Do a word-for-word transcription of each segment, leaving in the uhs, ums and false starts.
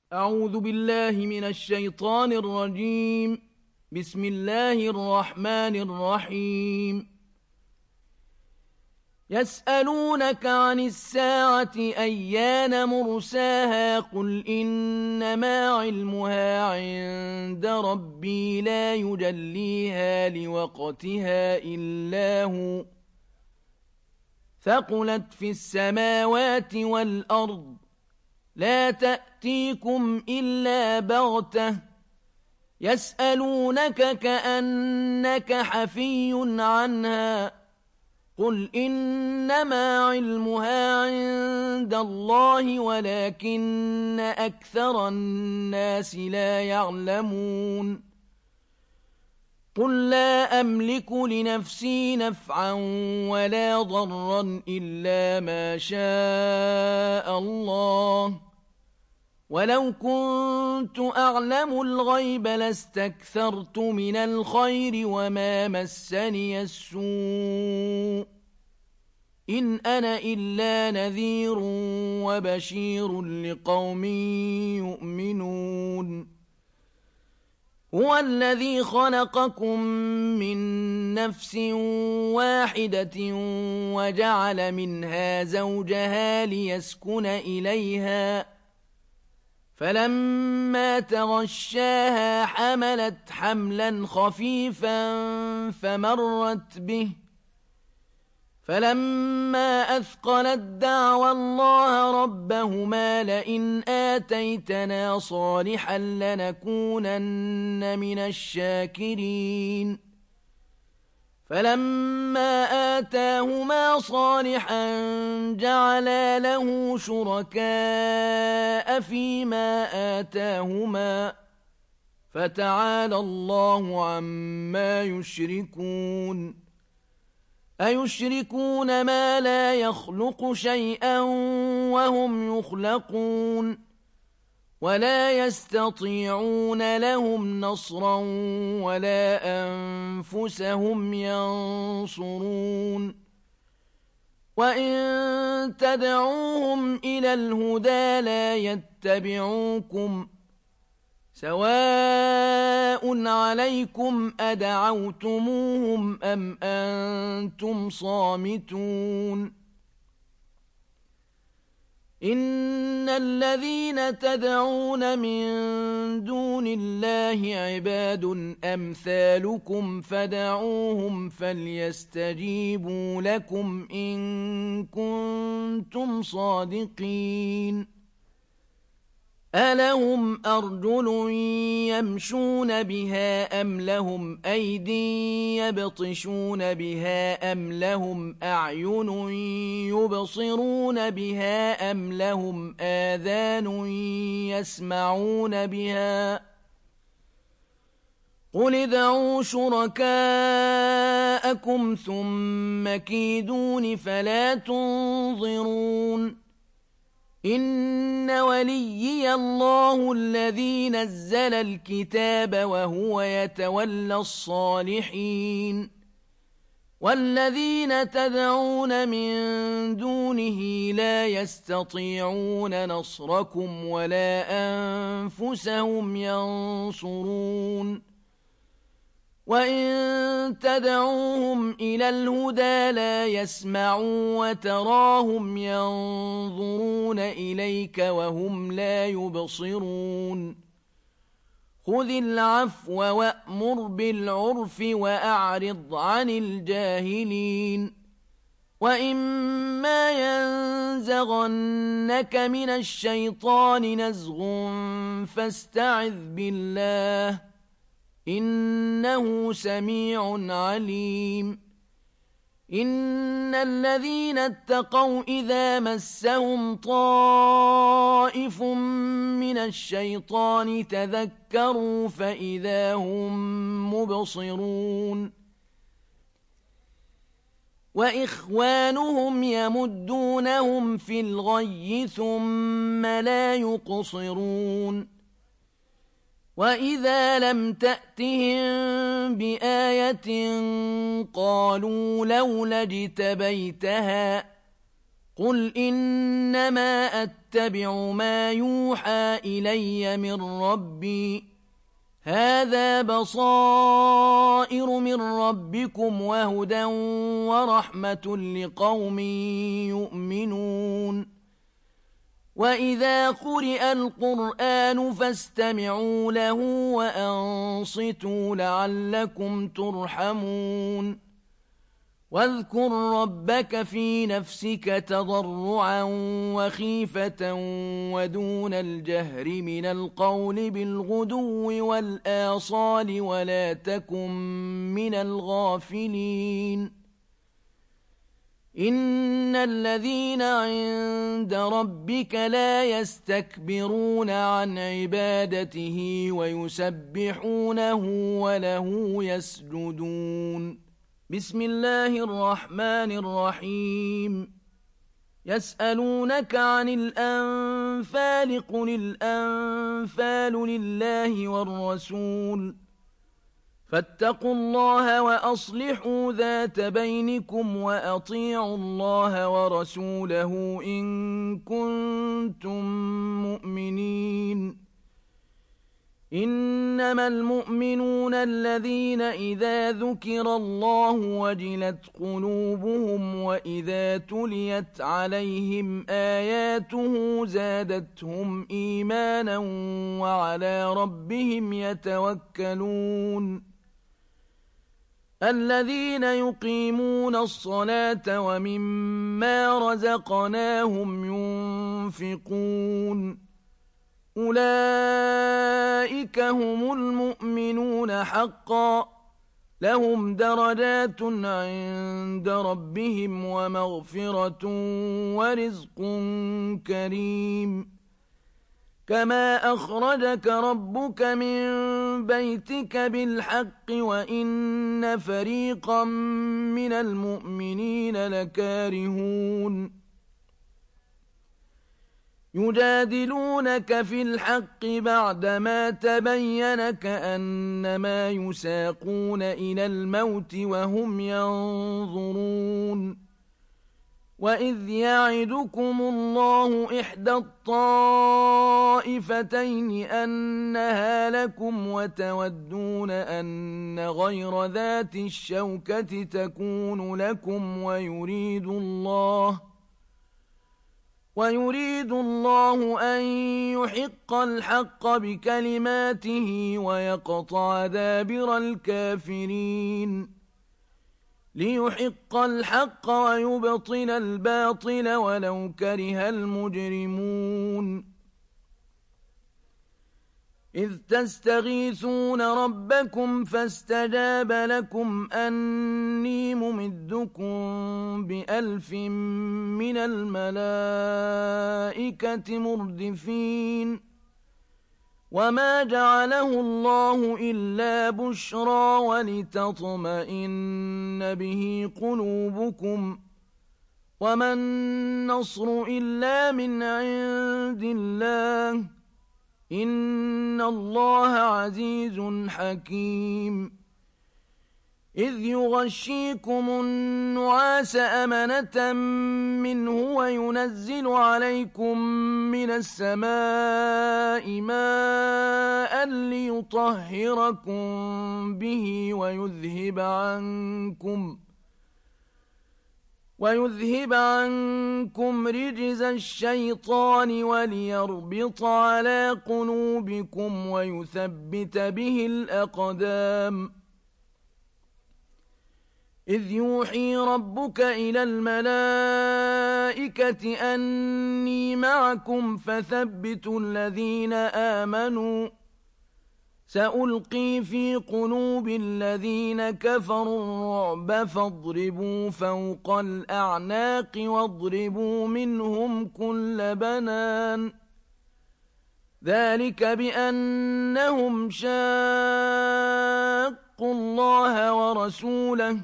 أعوذ بالله من الشيطان الرجيم. بسم الله الرحمن الرحيم. يسألونك عن الساعة أيان مرساها قل إنما علمها عند ربي لا يجليها لوقتها إلا هو ثقلت في السماوات والأرض لا تأتيكم إلا بغتة يسألونك كأنك حفي عنها قل إنما علمها عند الله ولكن أكثر الناس لا يعلمون قل لا أملك لنفسي نفعا ولا ضرا إلا ما شاء الله ولو كنت أعلم الغيب لاستكثرت من الخير وما مسني السوء إن أنا إلا نذير وبشير لقوم يؤمنون هو الذي خلقكم من نفس واحدة وجعل منها زوجها ليسكن إليها فلما تغشاها حملت حملا خفيفا فمرت به فلما أثقلت دعوى الله ربهما لئن آتيتنا صالحا لنكونن من الشاكرين فلما آتاهما صالحا جعلا له شركاء فيما آتاهما فتعالى الله عما يشركون أيشركون ما لا يخلق شيئا وهم يخلقون ولا يستطيعون لهم نصرا ولا أنفسهم ينصرون وإن تدعوهم إلى الهدى لا يتبعوكم سواء عليكم أدعوتموهم أم أنتم صامتون إن الذين تدعون من دون الله عباد أمثالكم فدعوهم فليستجيبوا لكم إن كنتم صادقين ألهم أرجل يمشون بها أم لهم أيد يبطشون بها أم لهم أعين يبصرون بها أم لهم آذان يسمعون بها قل ادعوا شركاءكم ثم كيدون فلا تنظرون إن وليي الله الذي نزل الكتاب وهو يتولى الصالحين والذين تدعون من دونه لا يستطيعون نصركم ولا أنفسهم ينصرون وإن تدعوهم إلى الهدى لا يسمعوا وتراهم ينظرون إليك وهم لا يبصرون خذ العفو وأمر بالعرف وأعرض عن الجاهلين وإما ينزغنك من الشيطان نزغ فاستعذ بالله إنه سميع عليم إن الذين اتقوا إذا مسهم طائف من الشيطان تذكروا فإذا هم مبصرون وإخوانهم يمدونهم في الغي ثم لا يقصرون وإذا لم تأتهم بآية قالوا لولا اجتبيتها قل إنما أتبع ما يوحى إلي من ربي هذا بصائر من ربكم وهدى ورحمة لقوم يؤمنون وإذا قرئ القرآن فاستمعوا له وأنصتوا لعلكم ترحمون واذكر ربك في نفسك تضرعا وخيفة ودون الجهر من القول بالغدو والآصال ولا تكن من الغافلين إن الذين عند ربك لا يستكبرون عن عبادته ويسبحونه وله يسجدون بسم الله الرحمن الرحيم يسألونك عن الأنفال قل الأنفال لله والرسول فاتقوا الله وأصلحوا ذات بينكم وأطيعوا الله ورسوله إن كنتم مؤمنين إنما المؤمنون الذين إذا ذكر الله وجلت قلوبهم وإذا تليت عليهم آياته زادتهم إيمانا وعلى ربهم يتوكلون الذين يقيمون الصلاة ومما رزقناهم ينفقون أولئك هم المؤمنون حقا لهم درجات عند ربهم ومغفرة ورزق كريم كما أخرجك ربك من بيتك بالحق وإن فريقا من المؤمنين لكارهون يجادلونك في الحق بعدما تبين كأنما يساقون إلى الموت وهم ينظرون وإذ يعدكم الله إحدى الطائفتين أنها لكم وتودون أن غير ذات الشوكة تكون لكم ويريد الله ويريد الله أن يحق الحق بكلماته ويقطع دابر الكافرين ليحق الحق ويبطل الباطل ولو كره المجرمون إذ تستغيثون ربكم فاستجاب لكم أني ممدكم بألف من الملائكة مردفين وما جعله الله إلا بشرى ولتطمئن به قلوبكم وما النصر إلا من عند الله إن الله عزيز حكيم إذ يغشيكم النعاس أمنة منه وينزل عليكم من السماء ماء ليطهركم به ويذهب عنكم ويذهب عنكم رجز الشيطان وليربط على قلوبكم ويثبت به الأقدام إذ يوحي ربك إلى الملائكة أني معكم فثبتوا الذين آمنوا سألقي في قلوب الذين كفروا الرعب فاضربوا فوق الأعناق واضربوا منهم كل بنان ذلك بأنهم شاقوا الله ورسوله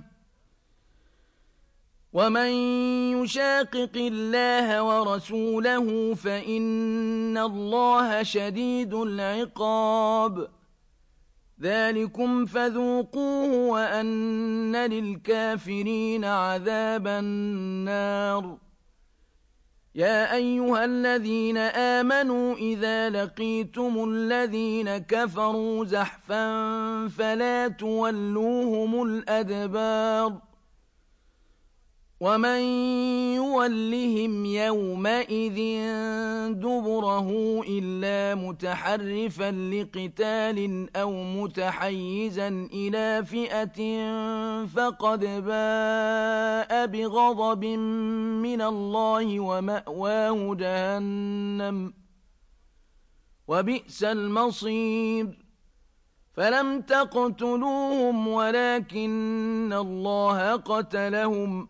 ومن يشاقق الله ورسوله فإن الله شديد العقاب ذلكم فذوقوه وأن للكافرين عذاب النار يا أيها الذين آمنوا إذا لقيتم الذين كفروا زحفا فلا تولوهم الأدبار ومن يولهم يومئذ دبره إلا متحرفا لقتال أو متحيزا إلى فئة فقد باء بغضب من الله ومأواه جهنم وبئس المصير فلم تقتلوهم ولكن الله قتلهم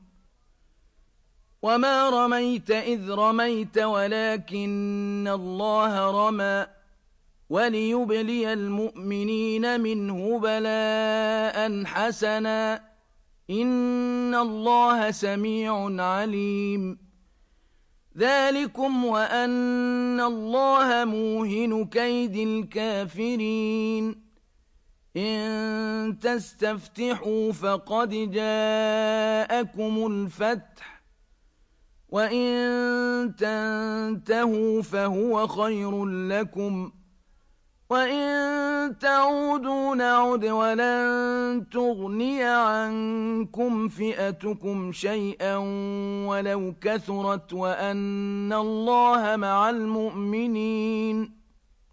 وما رميت إذ رميت ولكن الله رمى وليبلي المؤمنين منه بلاء حسنا إن الله سميع عليم ذلكم وأن الله موهن كيد الكافرين إن تستفتحوا فقد جاءكم الفتح وإن تنتهوا فهو خير لكم وإن تعودوا نعد ولن تغني عنكم فئتكم شيئا ولو كثرت وأن الله مع المؤمنين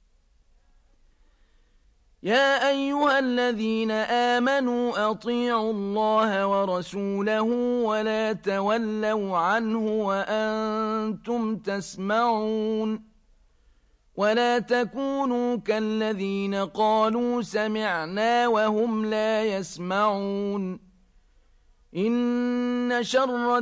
يا أيها الذين آمنوا أطيعوا الله ورسوله ولا تولوا عنه وأنتم تسمعون ولا تكونوا كالذين قالوا سمعنا وهم لا يسمعون إن شر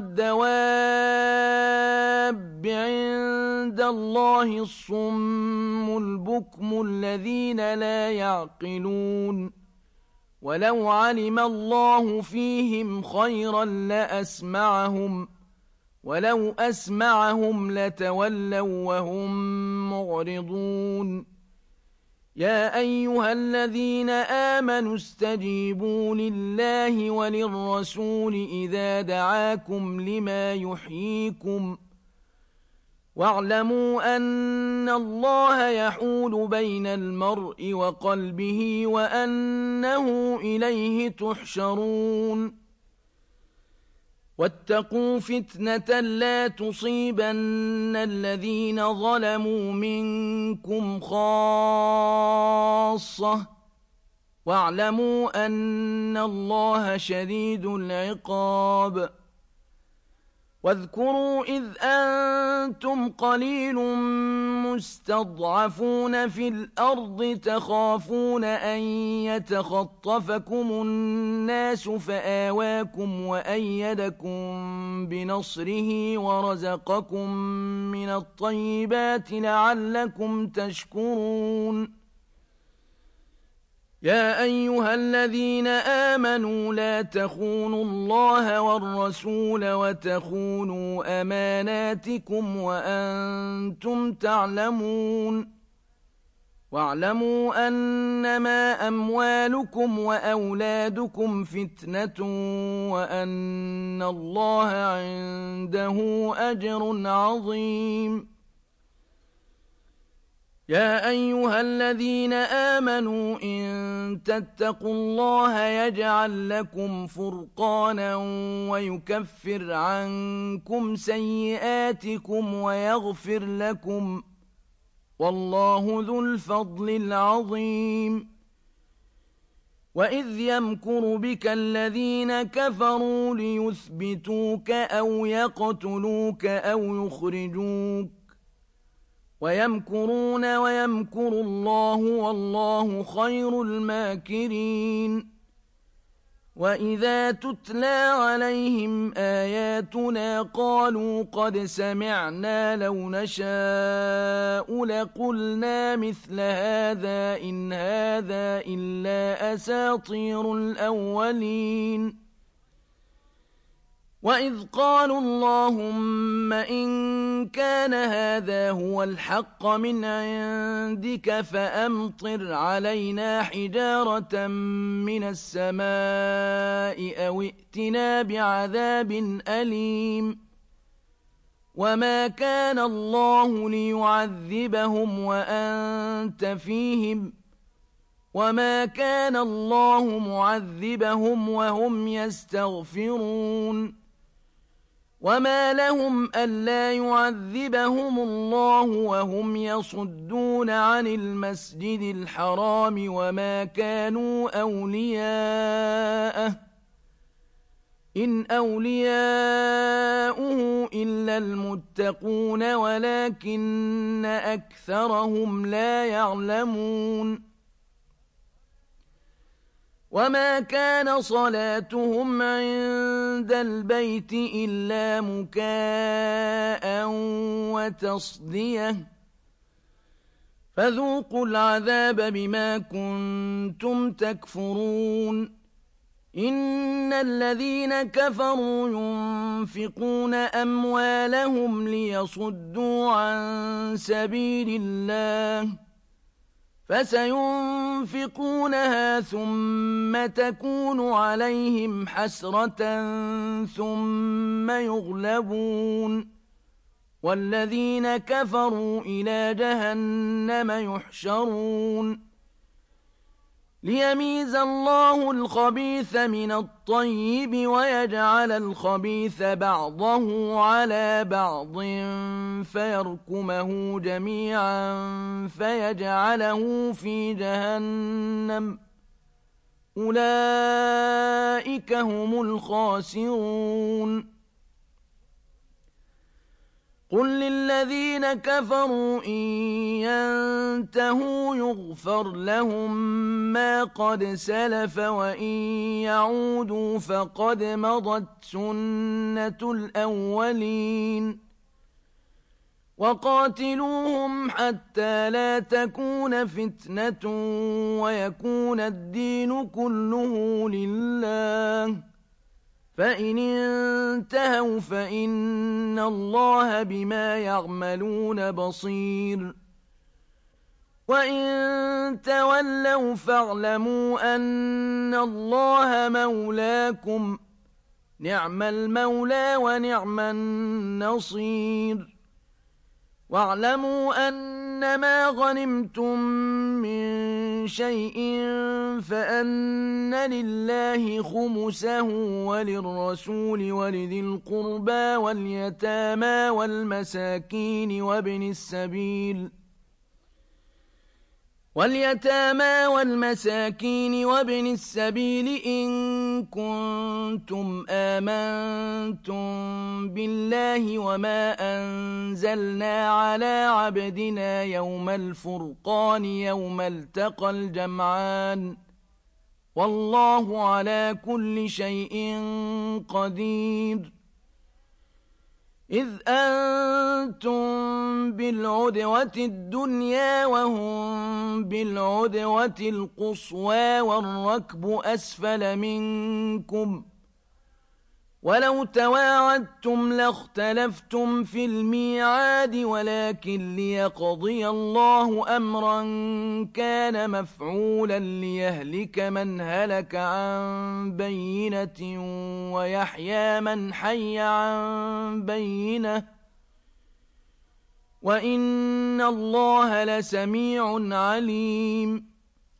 الدواب عند الله الصم البكم الذين لا يعقلون ولو علم الله فيهم خيرا لأسمعهم ولو أسمعهم لتولوا وهم معرضون يا أيها الذين آمنوا استجيبوا لله وللرسول إذا دعاكم لما يحييكم واعلموا أن الله يحول بين المرء وقلبه وأنه إليه تحشرون واتقوا فتنة لا تصيبن الذين ظلموا منكم خاصة واعلموا أن الله شديد العقاب واذكروا إذ أنتم قليل مستضعفون في الأرض تخافون أن يتخطفكم الناس فآواكم وأيدكم بنصره ورزقكم من الطيبات لعلكم تشكرون يا أيها الذين آمنوا لا تخونوا الله والرسول وتخونوا أماناتكم وأنتم تعلمون واعلموا أنما أموالكم وأولادكم فتنة وأن الله عنده أجر عظيم يا أيها الذين آمنوا إن تتقوا الله يجعل لكم فرقانا ويكفر عنكم سيئاتكم ويغفر لكم والله ذو الفضل العظيم وإذ يمكر بك الذين كفروا ليثبتوك أو يقتلوك أو يخرجوك ويمكرون ويمكر الله والله خير الماكرين وإذا تتلى عليهم آياتنا قالوا قد سمعنا لو نشاء لقلنا مثل هذا إن هذا إلا أساطير الأولين وإذ قالوا اللهم إن كان هذا هو الحق من عندك فأمطر علينا حجارة من السماء أو ائتنا بعذاب أليم وما كان الله ليعذبهم وأنت فيهم وما كان الله معذبهم وهم يستغفرون وما لهم ألا يعذبهم الله وهم يصدون عن المسجد الحرام وما كانوا أولياءه إن أولياؤه إلا المتقون ولكن أكثرهم لا يعلمون وما كان صلاتهم عند البيت إلا مكاء وتصدية فذوقوا العذاب بما كنتم تكفرون إن الذين كفروا ينفقون أموالهم ليصدوا عن سبيل الله فسينفقونها ثم تكون عليهم حسرة ثم يغلبون والذين كفروا إلى جهنم يحشرون ليميز الله الخبيث من الطيب ويجعل الخبيث بعضه على بعض فيركمه جميعا فيجعله في جهنم أولئك هم الخاسرون قل للذين كفروا إن ينتهوا يغفر لهم ما قد سلف وإن يعودوا فقد مضت سنة الأولين وقاتلوهم حتى لا تكون فتنة ويكون الدين كله لله فإن انتهوا فإن الله بما يعملون بصير وإن تولوا فاعلموا أن الله مولاكم نعم المولى ونعم النصير واعلموا أنما غنمتم من شيء فأن لله خمسه وللرسول ولذي القربى واليتامى والمساكين وابن السبيل واليتامى والمساكين وابن السبيل إن كنتم آمنتم بالله وما أنزلنا على عبدنا يوم الفرقان يوم التقى الجمعان والله على كل شيء قدير إذ أنتم بالعدوة الدنيا وهم بالعدوة القصوى والركب أسفل منكم ولو تواعدتم لاختلفتم في الميعاد ولكن ليقضي الله أمرا كان مفعولا ليهلك من هلك عن بينة ويحيى من حي عن بينة وإن الله لسميع عليم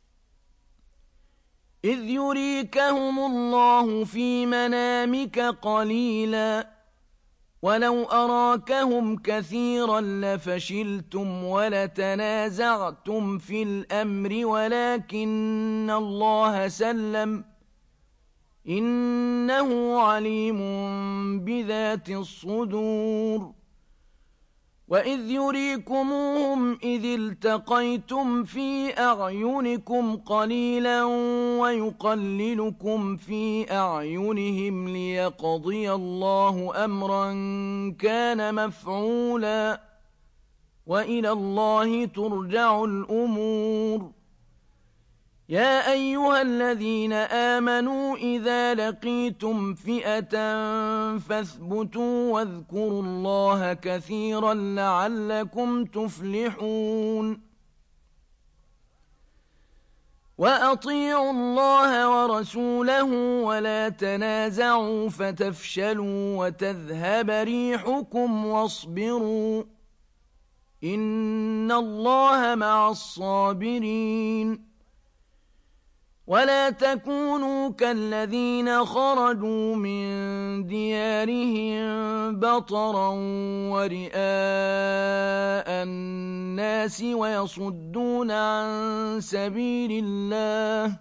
إذ يريكهم الله في منامك قليلا ولو أراكهم كثيرا لفشلتم ولتنازعتم في الأمر ولكن الله سلم إنه عليم بذات الصدور وإذ يريكموهم إذ التقيتم في أعينكم قليلا ويقللكم في أعينهم ليقضي الله أمرا كان مفعولا وإلى الله ترجع الأمور يا أيها الذين آمنوا إذا لقيتم فئة فاثبتوا واذكروا الله كثيرا لعلكم تفلحون وأطيعوا الله ورسوله ولا تنازعوا فتفشلوا وتذهب ريحكم واصبروا إن الله مع الصابرين ولا تكونوا كالذين خرجوا من ديارهم بطرا ورئاء الناس ويصدون عن سبيل الله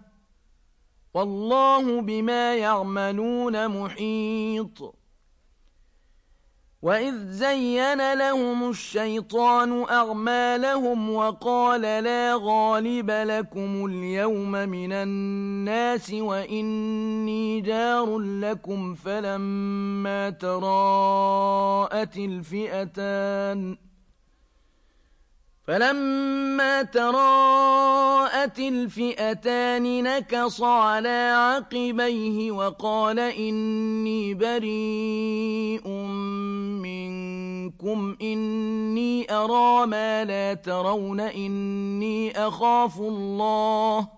والله بما يعملون محيط وإذ زين لهم الشيطان أعمالهم وقال لا غالب لكم اليوم من الناس وإني جار لكم فلما تراءت الفئتان فلما تراءت الفئتان نكص على عقبيه وقال إني بريء منكم إني أرى ما لا ترون إني أخاف الله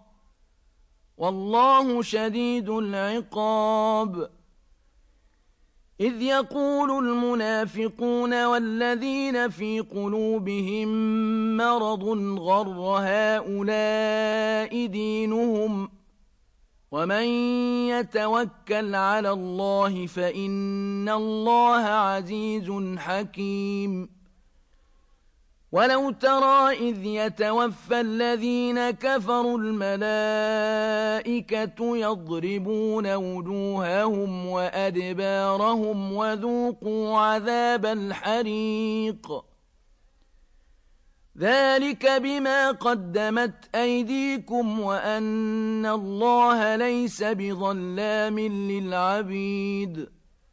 والله شديد العقاب إذ يقول المنافقون والذين في قلوبهم مرض غر هؤلاء دينهم ومن يتوكل على الله فإن الله عزيز حكيم ولو ترى إذ يتوفى الذين كفروا الملائكة يضربون وجوههم وأدبارهم وذوقوا عذاب الحريق ذلك بما قدمت أيديكم وأن الله ليس بظلام للعبيد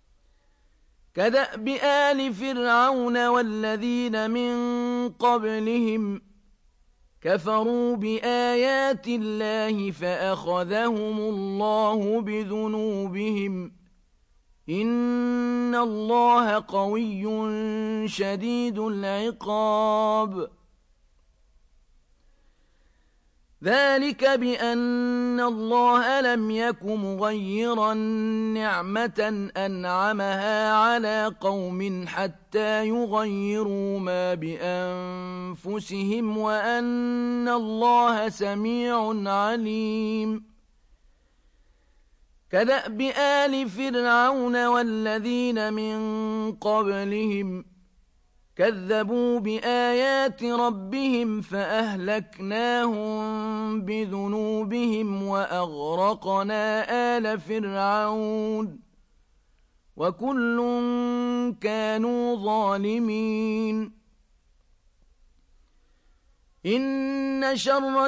كدأب آل فرعون والذين من قبلهم كفروا بآيات الله فأخذهم الله بذنوبهم إن الله قوي شديد العقاب ذلك بأن الله لم يك مغيرا نعمة أنعمها على قوم حتى يغيروا ما بأنفسهم وأن الله سميع عليم كدأب آل فرعون والذين من قبلهم كذبوا بآيات ربهم فأهلكناهم بذنوبهم وأغرقنا آل فرعون وكل كانوا ظالمين إن شر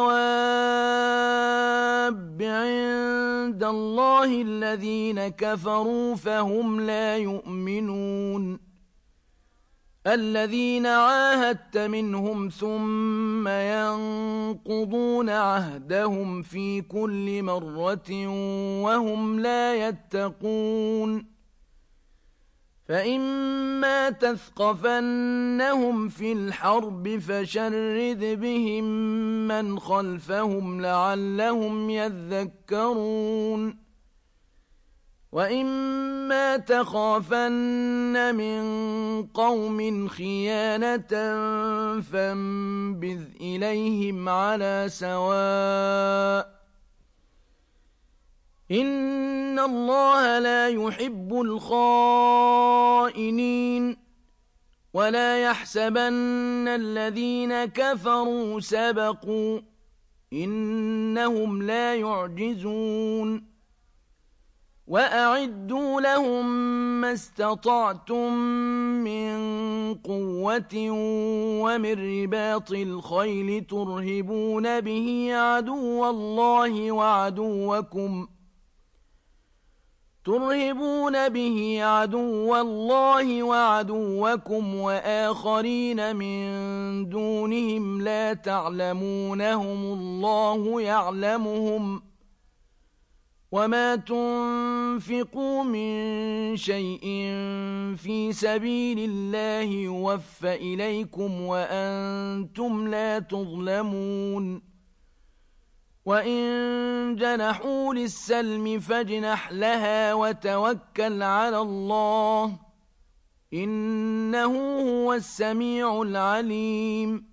الدواب عند الله الذين كفروا فهم لا يؤمنون الذين عاهدت منهم ثم ينقضون عهدهم في كل مرة وهم لا يتقون فإما تثقفنهم في الحرب فشرد بهم من خلفهم لعلهم يذكرون وإما تخافن من قوم خيانة فانبذ إليهم على سواء إن الله لا يحب الخائنين ولا يحسبن الذين كفروا سبقوا إنهم لا يعجزون وأعدوا لهم ما استطعتم من قوة ومن رباط الخيل ترهبون به عدو الله وعدوكم ترهبون به عدو الله وعدوكم وآخرين من دونهم لا تعلمونهم الله يعلمهم وما تنفقوا من شيء في سبيل الله يوفى إليكم وأنتم لا تظلمون وإن جنحوا للسلم فاجنح لها وتوكل على الله إنه هو السميع العليم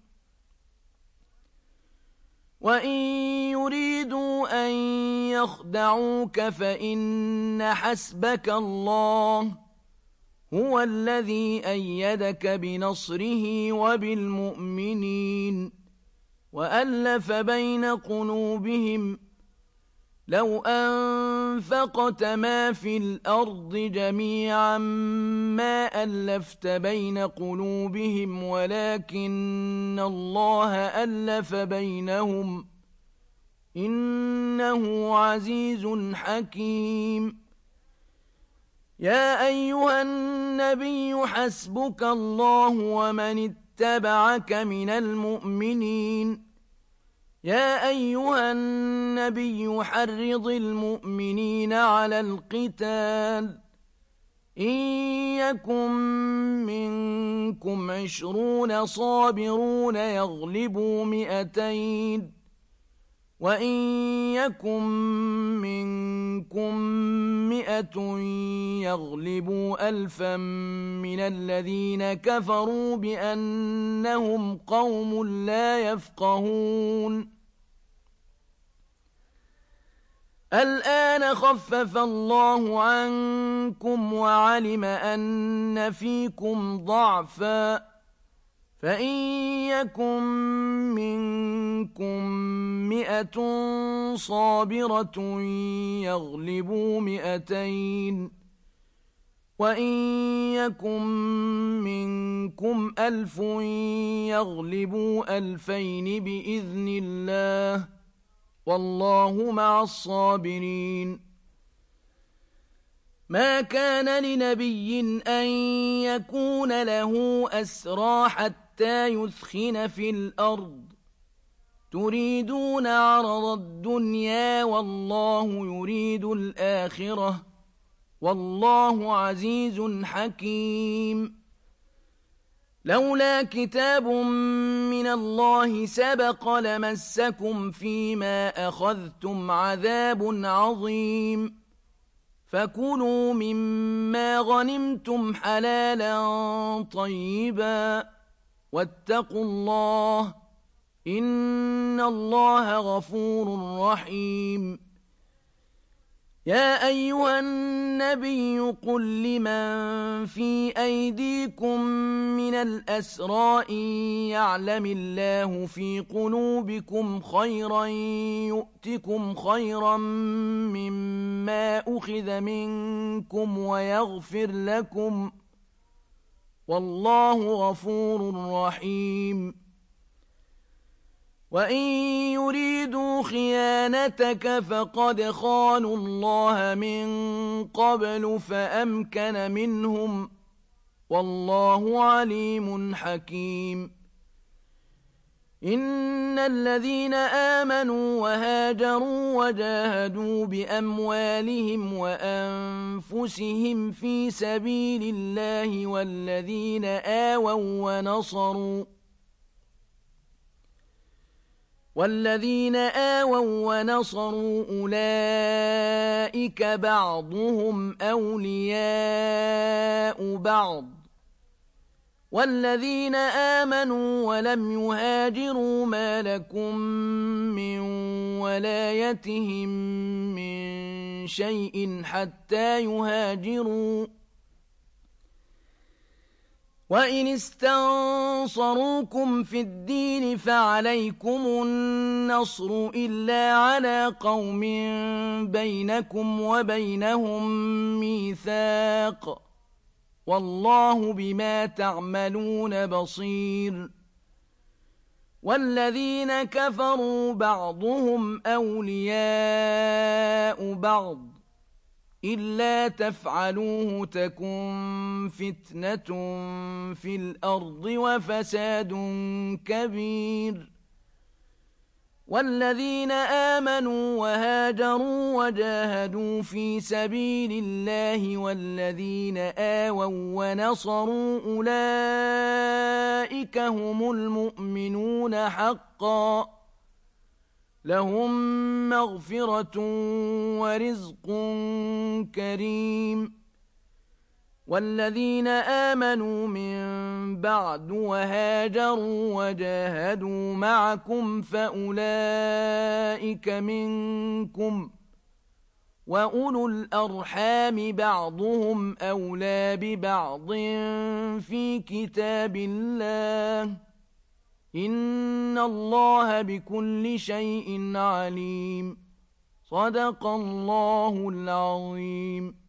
وإن يريدوا أن يخدعوك فإن حسبك الله هو الذي أيدك بنصره وبالمؤمنين وألف بين قلوبهم لو أنفقت ما في الأرض جميعا ما ألفت بين قلوبهم ولكن الله ألف بينهم إنه عزيز حكيم يا أيها النبي حسبك الله ومن اتبعك من المؤمنين يا أيها النبي حرض المؤمنين على القتال إن يكن منكم عشرون صابرون يغلبوا مئتين وإن يكن منكم مئة يغلبوا ألفا من الذين كفروا بأنهم قوم لا يفقهون الآن خفف الله عنكم وعلم أن فيكم ضعفا فإن يكن منكم مئة صابرة يغلبوا مئتين وإن يكن منكم ألف يغلبوا ألفين بإذن الله والله مع الصابرين ما كان لنبي أن يكون له أسرى حتى يثخن في الأرض تريدون عرض الدنيا والله يريد الآخرة والله عزيز حكيم لولا كتاب من الله سبق لمسكم فيما أخذتم عذاب عظيم فكلوا مما غنمتم حلالا طيبا واتقوا الله إن الله غفور رحيم يا أيها النبي قل لمن في أيديكم من الأسرى إن يعلم الله في قلوبكم خيرا يؤتكم خيرا مما أخذ منكم ويغفر لكم والله غفور رحيم وإن يريدوا خيانتك فقد خانوا الله من قبل فأمكن منهم والله عليم حكيم إن الذين آمنوا وهاجروا وجاهدوا بأموالهم وأنفسهم في سبيل الله والذين آووا ونصروا والذين آووا ونصروا أولئك بعضهم أولياء بعض والذين آمنوا ولم يهاجروا ما لكم من ولايتهم من شيء حتى يهاجروا وإن استنصروكم في الدين فعليكم النصر إلا على قوم بينكم وبينهم ميثاق والله بما تعملون بصير والذين كفروا بعضهم أولياء بعض إلا تفعلوه تكن فتنة في الأرض وفساد كبير والذين آمنوا وهاجروا وجاهدوا في سبيل الله والذين آووا ونصروا أولئك هم المؤمنون حقا لهم مغفرة ورزق كريم. والذين آمنوا من بعد وهاجروا وجاهدوا معكم فأولئك منكم، وأولو الأرحام بعضهم أولى ببعض في كتاب الله، إن الله بكل شيء عليم. صدق الله العظيم.